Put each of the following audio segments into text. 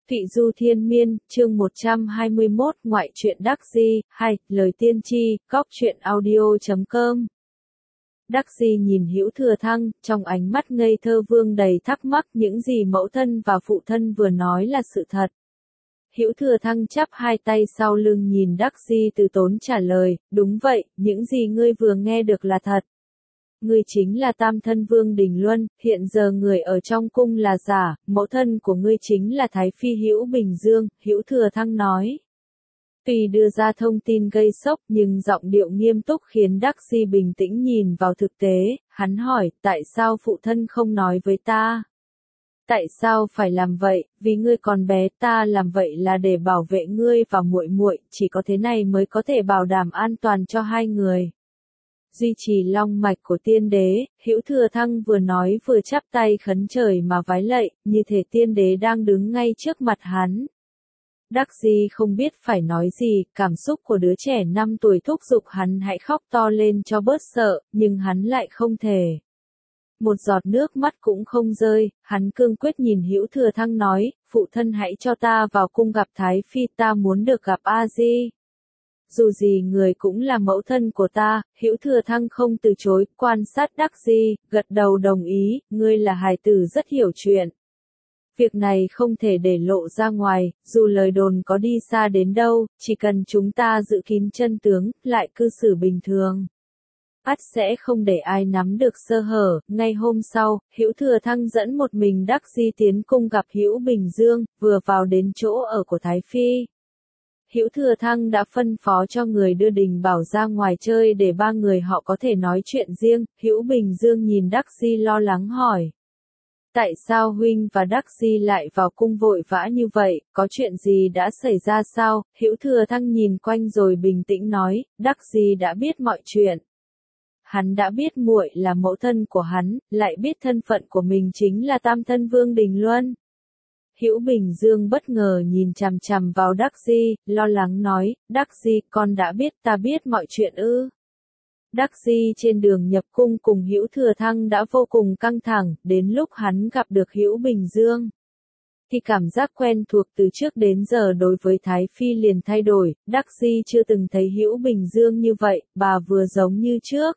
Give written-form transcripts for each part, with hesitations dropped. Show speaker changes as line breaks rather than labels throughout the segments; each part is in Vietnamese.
Thụy Du Thiên Miên, chương 121, ngoại truyện Đắc Di, 2, lời tiên tri, góc truyện audio.com. Đắc Di nhìn Hữu Thừa Thăng, trong ánh mắt ngây thơ vương đầy thắc mắc, những gì mẫu thân và phụ thân vừa nói là sự thật. Hữu Thừa Thăng chắp hai tay sau lưng nhìn Đắc Di từ tốn trả lời, đúng vậy, những gì ngươi vừa nghe được là thật. Ngươi chính là Tam Thân Vương Đình Luân, hiện giờ người ở trong cung là giả, mẫu thân của ngươi chính là Thái Phi Hữu Bình Dương, Hữu Thừa Thăng nói. Tuy đưa ra thông tin gây sốc nhưng giọng điệu nghiêm túc khiến Đắc Di bình tĩnh nhìn vào thực tế, hắn hỏi, tại sao phụ thân không nói với ta? Tại sao phải làm vậy? Vì ngươi còn bé, ta làm vậy là để bảo vệ ngươi và muội muội, chỉ có thế này mới có thể bảo đảm an toàn cho hai người. Duy trì long mạch của tiên đế, Hữu Thừa Thăng vừa nói vừa chắp tay khấn trời mà vái lạy, như thể tiên đế đang đứng ngay trước mặt hắn. Đắc Di không biết phải nói gì, cảm xúc của đứa trẻ 5 tuổi thúc giục hắn hãy khóc to lên cho bớt sợ, nhưng hắn lại không thể. Một giọt nước mắt cũng không rơi, hắn cương quyết nhìn Hữu Thừa Thăng nói, phụ thân hãy cho ta vào cung gặp Thái Phi, ta muốn được gặp A Di. Dù gì người cũng là mẫu thân của ta, Hữu Thừa Thăng không từ chối, quan sát Đắc Di, gật đầu đồng ý, ngươi là hài tử rất hiểu chuyện. Việc này không thể để lộ ra ngoài, dù lời đồn có đi xa đến đâu, chỉ cần chúng ta giữ kín chân tướng, lại cư xử bình thường. Ắt sẽ không để ai nắm được sơ hở. Ngay hôm sau, Hữu Thừa Thăng dẫn một mình Đắc Di tiến cung gặp Hữu Bình Dương, vừa vào đến chỗ ở của Thái Phi. Hữu Thừa Thăng đã phân phó cho người đưa Đình Bảo ra ngoài chơi để ba người họ có thể nói chuyện riêng. Hữu Bình Dương nhìn Đắc Di lo lắng hỏi. Tại sao huynh và Đắc Di lại vào cung vội vã như vậy, có chuyện gì đã xảy ra sao? Hữu Thừa Thăng nhìn quanh rồi bình tĩnh nói, Đắc Di đã biết mọi chuyện. Hắn đã biết muội là mẫu thân của hắn, lại biết thân phận của mình chính là Tam Thân Vương Đình Luân. Hữu Bình Dương bất ngờ nhìn chằm chằm vào Đắc Di, lo lắng nói, Đắc Di, con đã biết, ta biết mọi chuyện ư. Đắc Di trên đường nhập cung cùng Hữu Thừa Thăng đã vô cùng căng thẳng, đến lúc hắn gặp được Hữu Bình Dương. Thì cảm giác quen thuộc từ trước đến giờ đối với Thái Phi liền thay đổi, Đắc Di chưa từng thấy Hữu Bình Dương như vậy, bà vừa giống như trước.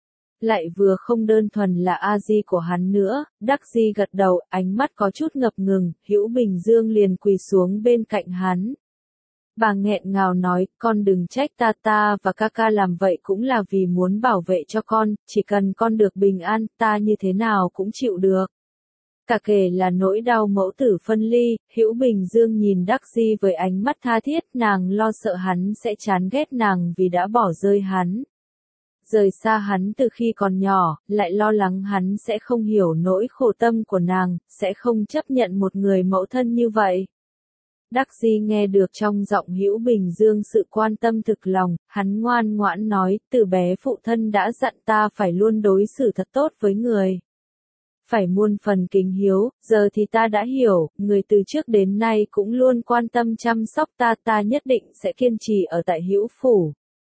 Lại vừa không đơn thuần là A Di của hắn nữa, Đắc Di gật đầu, ánh mắt có chút ngập ngừng, Hữu Bình Dương liền quỳ xuống bên cạnh hắn. Bà nghẹn ngào nói, con đừng trách ta và ca làm vậy cũng là vì muốn bảo vệ cho con, chỉ cần con được bình an, ta như thế nào cũng chịu được. Cả kể là nỗi đau mẫu tử phân ly, Hữu Bình Dương nhìn Đắc Di với ánh mắt tha thiết, nàng lo sợ hắn sẽ chán ghét nàng vì đã bỏ rơi hắn. Rời xa hắn từ khi còn nhỏ, lại lo lắng hắn sẽ không hiểu nỗi khổ tâm của nàng, sẽ không chấp nhận một người mẫu thân như vậy. Đắc Di nghe được trong giọng Hữu Bình Dương sự quan tâm thực lòng, hắn ngoan ngoãn nói, từ bé phụ thân đã dặn ta phải luôn đối xử thật tốt với người. Phải muôn phần kính hiếu, giờ thì ta đã hiểu, người từ trước đến nay cũng luôn quan tâm chăm sóc ta nhất định sẽ kiên trì ở tại Hữu Phủ.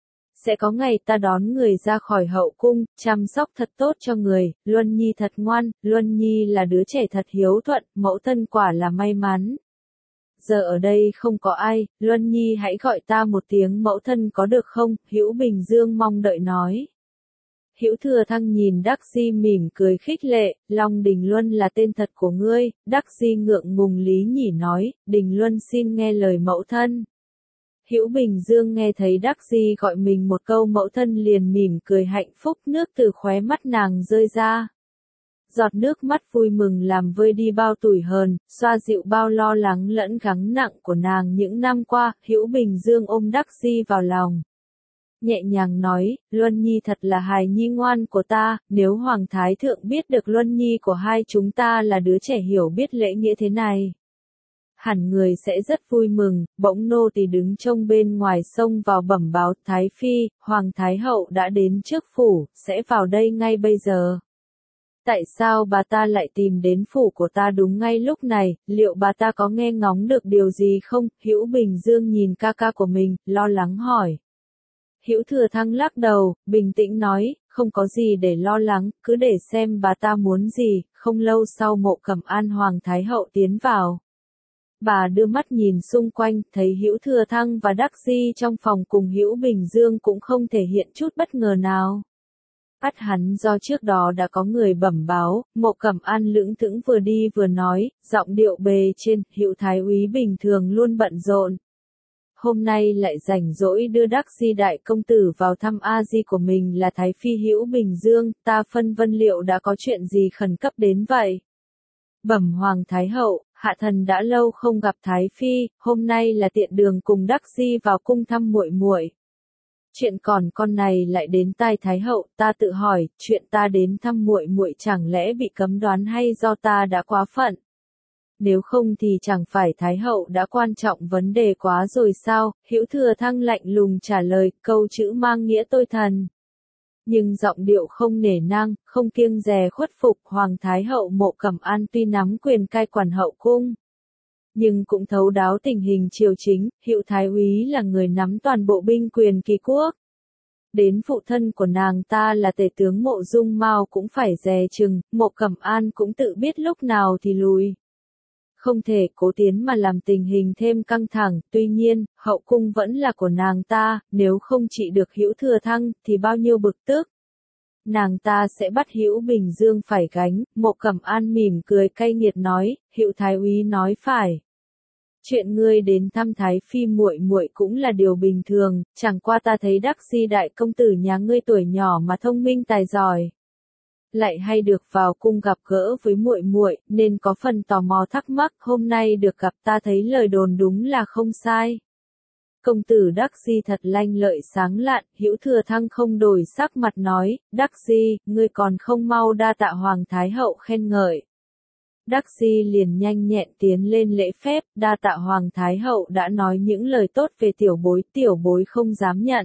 Sẽ có ngày ta đón người ra khỏi hậu cung, chăm sóc thật tốt cho người, Luân Nhi thật ngoan, Luân Nhi là đứa trẻ thật hiếu thuận, mẫu thân quả là may mắn. Giờ ở đây không có ai, Luân Nhi hãy gọi ta một tiếng mẫu thân có được không? Hữu Bình Dương mong đợi nói. Hữu Thừa Thăng nhìn Đắc Di mỉm cười khích lệ, Long Đình Luân là tên thật của ngươi, Đắc Di ngượng ngùng lý nhỉ nói, Đình Luân xin nghe lời mẫu thân. Hữu Bình Dương nghe thấy Đắc Di gọi mình một câu mẫu thân liền mỉm cười hạnh phúc, nước từ khóe mắt nàng rơi ra. Giọt nước mắt vui mừng làm vơi đi bao tủi hờn, xoa dịu bao lo lắng lẫn gắng nặng của nàng những năm qua. Hữu Bình Dương ôm Đắc Di vào lòng. Nhẹ nhàng nói, Luân Nhi thật là hài nhi ngoan của ta, nếu Hoàng Thái Thượng biết được Luân Nhi của hai chúng ta là đứa trẻ hiểu biết lễ nghĩa thế này. Hẳn người sẽ rất vui mừng. Bỗng nô tỳ đứng trông bên ngoài xông vào bẩm báo, Thái Phi, Hoàng Thái Hậu đã đến trước phủ, sẽ vào đây ngay bây giờ. Tại sao bà ta lại tìm đến phủ của ta đúng ngay lúc này, liệu bà ta có nghe ngóng được điều gì không? Hữu Bình Dương nhìn ca của mình, lo lắng hỏi. Hữu Thừa Thăng lắc đầu, bình tĩnh nói, không có gì để lo lắng, cứ để xem bà ta muốn gì. Không lâu sau Mộ Cẩm An Hoàng Thái Hậu tiến vào. Bà đưa mắt nhìn xung quanh, thấy Hữu Thừa Thăng và Đắc Di trong phòng cùng Hữu Bình Dương cũng không thể hiện chút bất ngờ nào. Ắt hắn do trước đó đã có người bẩm báo, Mộ Cẩm An lững thững vừa đi vừa nói, giọng điệu bề trên, Hữu Thái úy bình thường luôn bận rộn. Hôm nay lại rảnh rỗi đưa Đắc Di đại công tử vào thăm A Di của mình là Thái Phi Hữu Bình Dương, ta phân vân liệu đã có chuyện gì khẩn cấp đến vậy. Bẩm Hoàng Thái Hậu, hạ thần đã lâu không gặp Thái Phi, hôm nay là tiện đường cùng Đắc Di vào cung thăm muội muội. Chuyện còn con này lại đến tai Thái Hậu, ta tự hỏi, chuyện ta đến thăm muội muội chẳng lẽ bị cấm đoán hay do ta đã quá phận? Nếu không thì chẳng phải Thái Hậu đã quan trọng vấn đề quá rồi sao? Hữu Thừa Thăng lạnh lùng trả lời, câu chữ mang nghĩa tôi thần. Nhưng giọng điệu không nể nang, không kiêng dè khuất phục. Hoàng Thái Hậu Mộ Cẩm An tuy nắm quyền cai quản hậu cung, nhưng cũng thấu đáo tình hình triều chính. Hữu Thái úy là người nắm toàn bộ binh quyền kỳ quốc. Đến phụ thân của nàng ta là tể tướng Mộ Dung Mao cũng phải dè chừng, Mộ Cẩm An cũng tự biết lúc nào thì lùi. Không thể cố tiến mà làm tình hình thêm căng thẳng, tuy nhiên, hậu cung vẫn là của nàng ta, nếu không trị được Hữu Thừa Thăng, thì bao nhiêu bực tức. Nàng ta sẽ bắt Hữu Bình Dương phải gánh. Mộ Cẩm An mỉm cười cay nghiệt nói, Hữu Thái úy nói phải. Chuyện ngươi đến thăm Thái Phi muội muội cũng là điều bình thường, chẳng qua ta thấy Đắc Di đại công tử nhà ngươi tuổi nhỏ mà thông minh tài giỏi, lại hay được vào cung gặp gỡ với muội muội, nên có phần tò mò thắc mắc, hôm nay được gặp ta thấy lời đồn đúng là không sai. Công tử Đắc Di thật lanh lợi sáng lạn, Hữu Thừa Thăng không đổi sắc mặt nói, Đắc Di, ngươi còn không mau đa tạ Hoàng Thái Hậu khen ngợi. Đắc Di liền nhanh nhẹn tiến lên lễ phép, đa tạ Hoàng Thái Hậu đã nói những lời tốt về tiểu bối không dám nhận.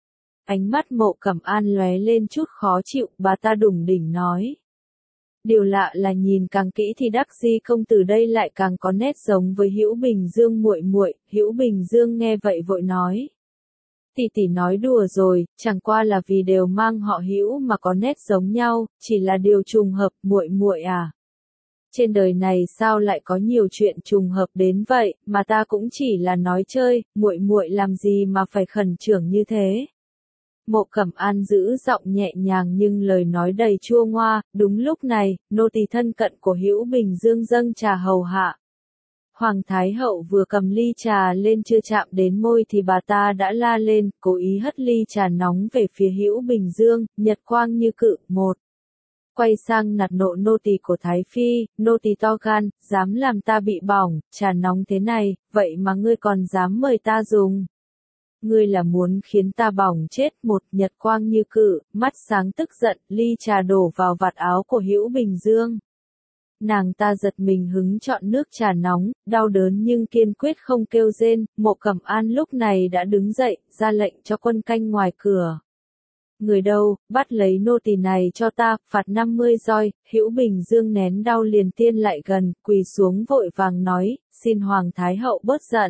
Ánh mắt Mộ Cẩm An lóe lên chút khó chịu, bà ta đủng đỉnh nói. Điều lạ là nhìn càng kỹ thì Đắc Di công tử đây lại càng có nét giống với Hữu Bình Dương muội muội. Hữu Bình Dương nghe vậy vội nói. Tỷ tỷ nói đùa rồi, chẳng qua là vì đều mang họ Hữu mà có nét giống nhau, chỉ là điều trùng hợp, muội muội à. Trên đời này sao lại có nhiều chuyện trùng hợp đến vậy, mà ta cũng chỉ là nói chơi, muội muội làm gì mà phải khẩn trương như thế. Mộ Cẩm An giữ giọng nhẹ nhàng nhưng lời nói đầy chua ngoa. Đúng lúc này, nô tỳ thân cận của Hữu Bình Dương dâng trà hầu hạ. Hoàng Thái Hậu vừa cầm ly trà lên chưa chạm đến môi thì bà ta đã la lên, cố ý hất ly trà nóng về phía Hữu Bình Dương, nhật quang như cự. Một. Quay sang nạt nộ nô tỳ của Thái Phi, nô tỳ to gan, dám làm ta bị bỏng, trà nóng thế này, vậy mà ngươi còn dám mời ta dùng. Ngươi là muốn khiến ta bỏng chết. Một. Nhật quang như cự, mắt sáng tức giận, ly trà đổ vào vạt áo của Hữu Bình Dương. Nàng ta giật mình hứng chọn nước trà nóng, đau đớn nhưng kiên quyết không kêu rên. Mộ Cẩm An lúc này đã đứng dậy, ra lệnh cho quân canh ngoài cửa. Người đâu, bắt lấy nô tỳ này cho ta, phạt 50 roi. Hữu Bình Dương nén đau liền tiên lại gần, quỳ xuống vội vàng nói, xin Hoàng Thái Hậu bớt giận.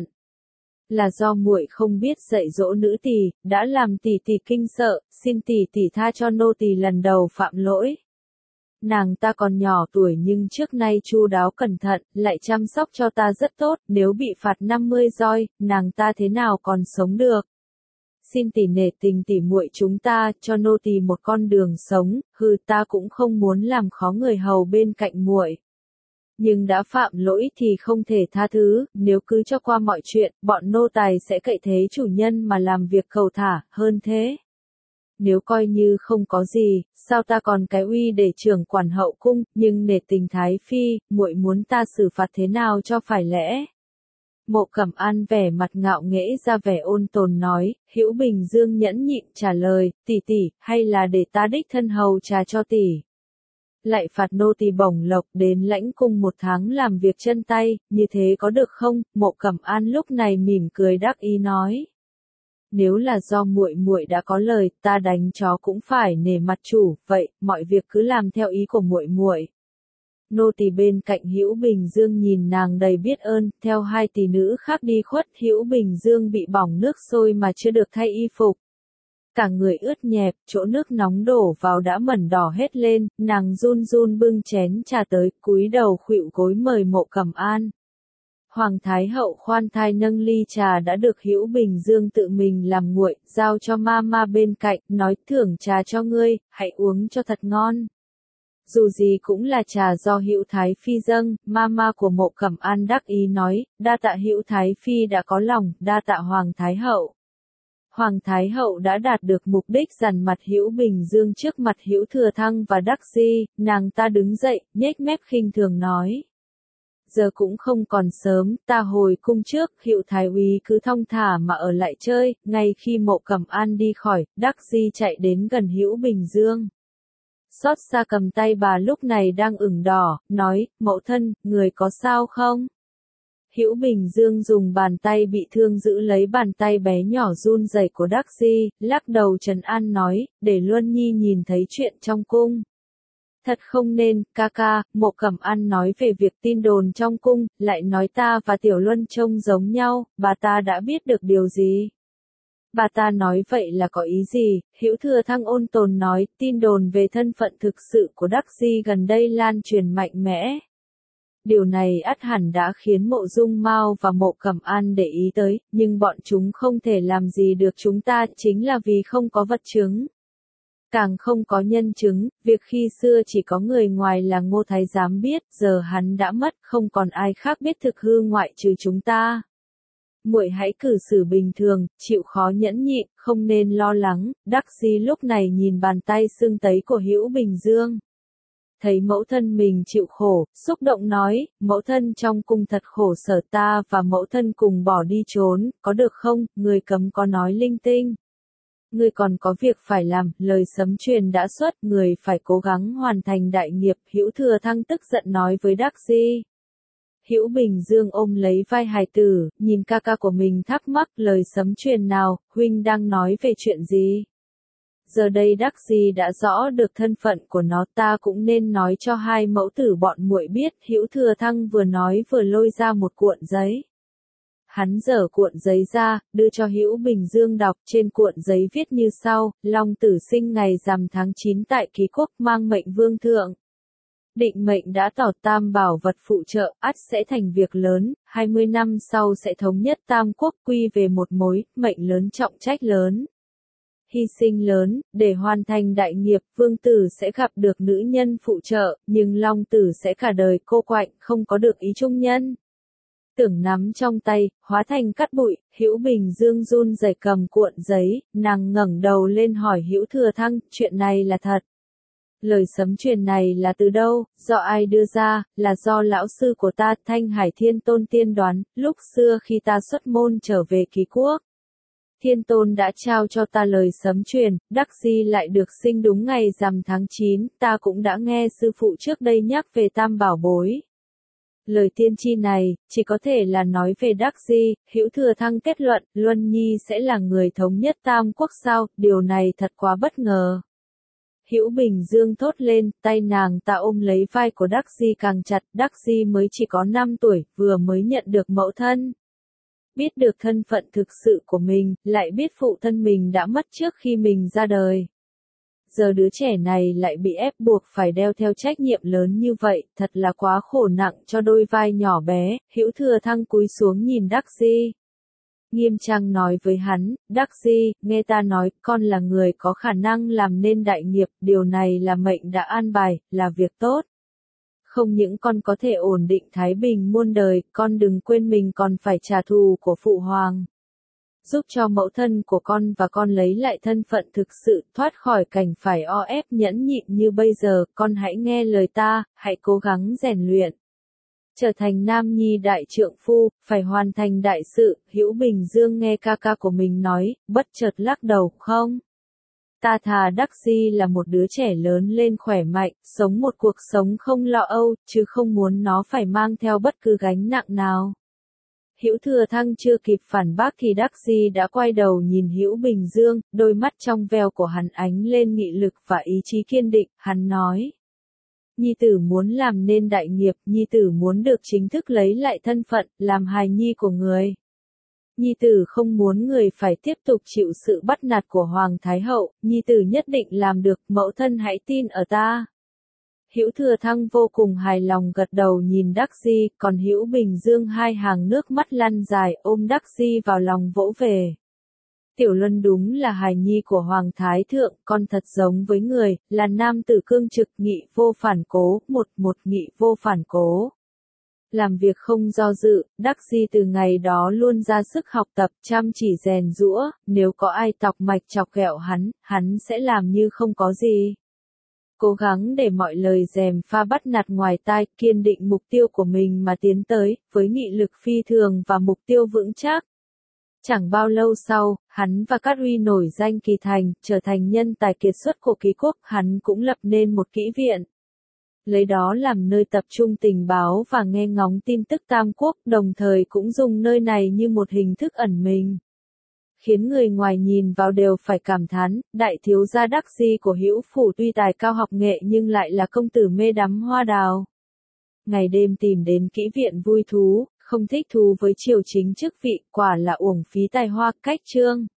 Là do muội không biết dạy dỗ nữ tỳ, đã làm tỷ tỷ kinh sợ, xin tỷ tỷ tha cho nô tỳ lần đầu phạm lỗi. Nàng ta còn nhỏ tuổi nhưng trước nay chu đáo cẩn thận, lại chăm sóc cho ta rất tốt, nếu bị phạt 50 roi, nàng ta thế nào còn sống được. Xin tỷ nể tình tỷ muội chúng ta, cho nô tỳ một con đường sống, ta cũng không muốn làm khó người hầu bên cạnh muội. Nhưng đã phạm lỗi thì không thể tha thứ, nếu cứ cho qua mọi chuyện, bọn nô tài sẽ cậy thế chủ nhân mà làm việc cầu thả, hơn thế. Nếu coi như không có gì, sao ta còn cái uy để trưởng quản hậu cung, nhưng nể tình Thái Phi, muội muốn ta xử phạt thế nào cho phải lẽ. Mộ Cẩm An vẻ mặt ngạo nghễ ra vẻ ôn tồn nói, Hữu Bình Dương nhẫn nhịn trả lời, tỷ tỷ, hay là để ta đích thân hầu trà cho tỷ. Lại phạt nô tỳ bổng lộc đến lãnh cung 1 tháng làm việc chân tay, như thế có được không? Mộ Cẩm An lúc này mỉm cười đắc ý nói. Nếu là do muội muội đã có lời, ta đánh chó cũng phải nể mặt chủ, vậy, mọi việc cứ làm theo ý của muội muội. Nô tỳ bên cạnh Hữu Bình Dương nhìn nàng đầy biết ơn, theo 2 tỷ nữ khác đi khuất. Hữu Bình Dương bị bỏng nước sôi mà chưa được thay y phục. Cả người ướt nhẹp, chỗ nước nóng đổ vào đã mẩn đỏ hết lên, nàng run run bưng chén trà tới, cúi đầu khuỵu gối mời Mộ Cẩm An. Hoàng Thái Hậu khoan thai nâng ly trà đã được Hữu Bình Dương tự mình làm nguội, giao cho mama bên cạnh, nói thưởng trà cho ngươi, hãy uống cho thật ngon. Dù gì cũng là trà do Hữu Thái Phi dâng, mama của Mộ Cẩm An đắc ý nói, đa tạ Hữu Thái Phi đã có lòng, đa tạ Hoàng Thái Hậu. Hoàng Thái Hậu đã đạt được mục đích dằn mặt Hữu Bình Dương trước mặt Hữu Thừa Thăng và Đắc Di, nàng ta đứng dậy, nhếch mép khinh thường nói. Giờ cũng không còn sớm, ta hồi cung trước, Hữu Thái úy cứ thong thả mà ở lại chơi, ngay khi Mộ Cẩm An đi khỏi, Đắc Di chạy đến gần Hữu Bình Dương. Xót xa cầm tay bà lúc này đang ửng đỏ, nói, mẫu thân, người có sao không? Hữu Bình Dương dùng bàn tay bị thương giữ lấy bàn tay bé nhỏ run rẩy của Đắc Di, lắc đầu trấn an nói, để Luân Nhi nhìn thấy chuyện trong cung. Thật không nên, ca ca, Mộ Cẩm An nói về việc tin đồn trong cung, lại nói ta và Tiểu Luân trông giống nhau, bà ta đã biết được điều gì? Bà ta nói vậy là có ý gì? Hữu Thừa Thăng ôn tồn nói, tin đồn về thân phận thực sự của Đắc Di gần đây lan truyền mạnh mẽ. Điều này ắt hẳn đã khiến Mộ Dung Mao và Mộ Cẩm An để ý tới, nhưng bọn chúng không thể làm gì được chúng ta chính là vì không có vật chứng. Càng không có nhân chứng, việc khi xưa chỉ có người ngoài là Ngô Thái Giám biết, giờ hắn đã mất, không còn ai khác biết thực hư ngoại trừ chúng ta. Muội hãy cử xử bình thường, chịu khó nhẫn nhịn, không nên lo lắng. Đắc Di lúc này nhìn bàn tay sưng tấy của Hữu Bình Dương. Thấy mẫu thân mình chịu khổ, xúc động nói, mẫu thân trong cung thật khổ sở, ta và mẫu thân cùng bỏ đi trốn, có được không, người cấm có nói linh tinh. Người còn có việc phải làm, lời sấm truyền đã xuất, người phải cố gắng hoàn thành đại nghiệp. Hữu Thừa Thăng tức giận nói với Đắc Di. Hữu Bình Dương ôm lấy vai hài tử, nhìn ca ca của mình thắc mắc, lời sấm truyền nào, huynh đang nói về chuyện gì? Giờ đây Đắc Di đã rõ được thân phận của nó, ta cũng nên nói cho hai mẫu tử bọn muội biết. Hữu Thừa Thăng vừa nói vừa lôi ra một cuộn giấy. Hắn dở cuộn giấy ra, đưa cho Hữu Bình Dương đọc, trên cuộn giấy viết như sau, Long Tử sinh ngày rằm tháng 9 tại Ký Quốc, mang mệnh vương thượng. Định mệnh đã tỏ tam bảo vật phụ trợ, ắt sẽ thành việc lớn, 20 năm sau sẽ thống nhất tam quốc, quy về một mối, mệnh lớn trọng trách lớn. Hy sinh lớn, để hoàn thành đại nghiệp, vương tử sẽ gặp được nữ nhân phụ trợ, nhưng Long Tử sẽ cả đời cô quạnh, không có được ý trung nhân. Tưởng nắm trong tay, hóa thành cát bụi. Hữu Bình Dương run rẩy cầm cuộn giấy, nàng ngẩng đầu lên hỏi Hữu Thừa Thăng, chuyện này là thật. Lời sấm truyền này là từ đâu, do ai đưa ra, là do lão sư của ta, Thanh Hải Thiên Tôn tiên đoán, lúc xưa khi ta xuất môn trở về Ký Quốc. Thiên Tôn đã trao cho ta lời sấm truyền, Đắc Di lại được sinh đúng ngày rằm tháng 9, ta cũng đã nghe sư phụ trước đây nhắc về tam bảo bối. Lời tiên tri này, chỉ có thể là nói về Đắc Di. Hữu Thừa Thăng kết luận, Luân Nhi sẽ là người thống nhất tam quốc sao, điều này thật quá bất ngờ. Hữu Bình Dương thốt lên, tay nàng ta ôm lấy vai của Đắc Di càng chặt, Đắc Di mới chỉ có 5 tuổi, vừa mới nhận được mẫu thân. Biết được thân phận thực sự của mình, lại biết phụ thân mình đã mất trước khi mình ra đời. Giờ đứa trẻ này lại bị ép buộc phải đeo theo trách nhiệm lớn như vậy, thật là quá khổ nặng cho đôi vai nhỏ bé. Hữu Thừa Thăng cúi xuống nhìn Đắc Di. Nghiêm trang nói với hắn, Đắc Di, nghe ta nói, con là người có khả năng làm nên đại nghiệp, điều này là mệnh đã an bài, là việc tốt. Không những con có thể ổn định thái bình muôn đời, con đừng quên mình còn phải trả thù của phụ hoàng. Giúp cho mẫu thân của con và con lấy lại thân phận thực sự, thoát khỏi cảnh phải o ép nhẫn nhịn như bây giờ, con hãy nghe lời ta, hãy cố gắng rèn luyện. Trở thành nam nhi đại trượng phu, phải hoàn thành đại sự. Hữu Bình Dương nghe ca ca của mình nói, bất chợt lắc đầu, không. Ta thà Đắc Di là một đứa trẻ lớn lên khỏe mạnh, sống một cuộc sống không lo âu, chứ không muốn nó phải mang theo bất cứ gánh nặng nào. Hữu Thừa Thăng chưa kịp phản bác thì Đắc Di đã quay đầu nhìn Hữu Bình Dương, đôi mắt trong veo của hắn ánh lên nghị lực và ý chí kiên định, hắn nói. Nhi tử muốn làm nên đại nghiệp, Nhi tử muốn được chính thức lấy lại thân phận, làm hài nhi của người. Nhi tử không muốn người phải tiếp tục chịu sự bắt nạt của Hoàng Thái Hậu, Nhi tử nhất định làm được, mẫu thân hãy tin ở ta. Hữu Thừa Thăng vô cùng hài lòng gật đầu nhìn Đắc Di, còn Hữu Bình Dương hai hàng nước mắt lăn dài ôm Đắc Di vào lòng vỗ về. Tiểu Luân đúng là hài nhi của Hoàng Thái Thượng, con thật giống với người, là nam tử cương trực nghị vô phản cố, một nghị vô phản cố. Làm việc không do dự, Đắc Di từ ngày đó luôn ra sức học tập chăm chỉ rèn giũa, nếu có ai tọc mạch chọc ghẹo hắn sẽ làm như không có gì. Cố gắng để mọi lời gièm pha bắt nạt ngoài tai, kiên định mục tiêu của mình mà tiến tới, với nghị lực phi thường và mục tiêu vững chắc. Chẳng bao lâu sau, hắn và Cát Huy nổi danh kỳ thành, trở thành nhân tài kiệt xuất của ký quốc, hắn cũng lập nên một kỹ viện. Lấy đó làm nơi tập trung tình báo và nghe ngóng tin tức Tam Quốc, đồng thời cũng dùng nơi này như một hình thức ẩn mình. Khiến người ngoài nhìn vào đều phải cảm thán, đại thiếu gia Đắc Di của Hữu phủ tuy tài cao học nghệ nhưng lại là công tử mê đắm hoa đào. Ngày đêm tìm đến kỹ viện vui thú, không thích thú với triều chính chức vị, quả là uổng phí tài hoa. Cách chương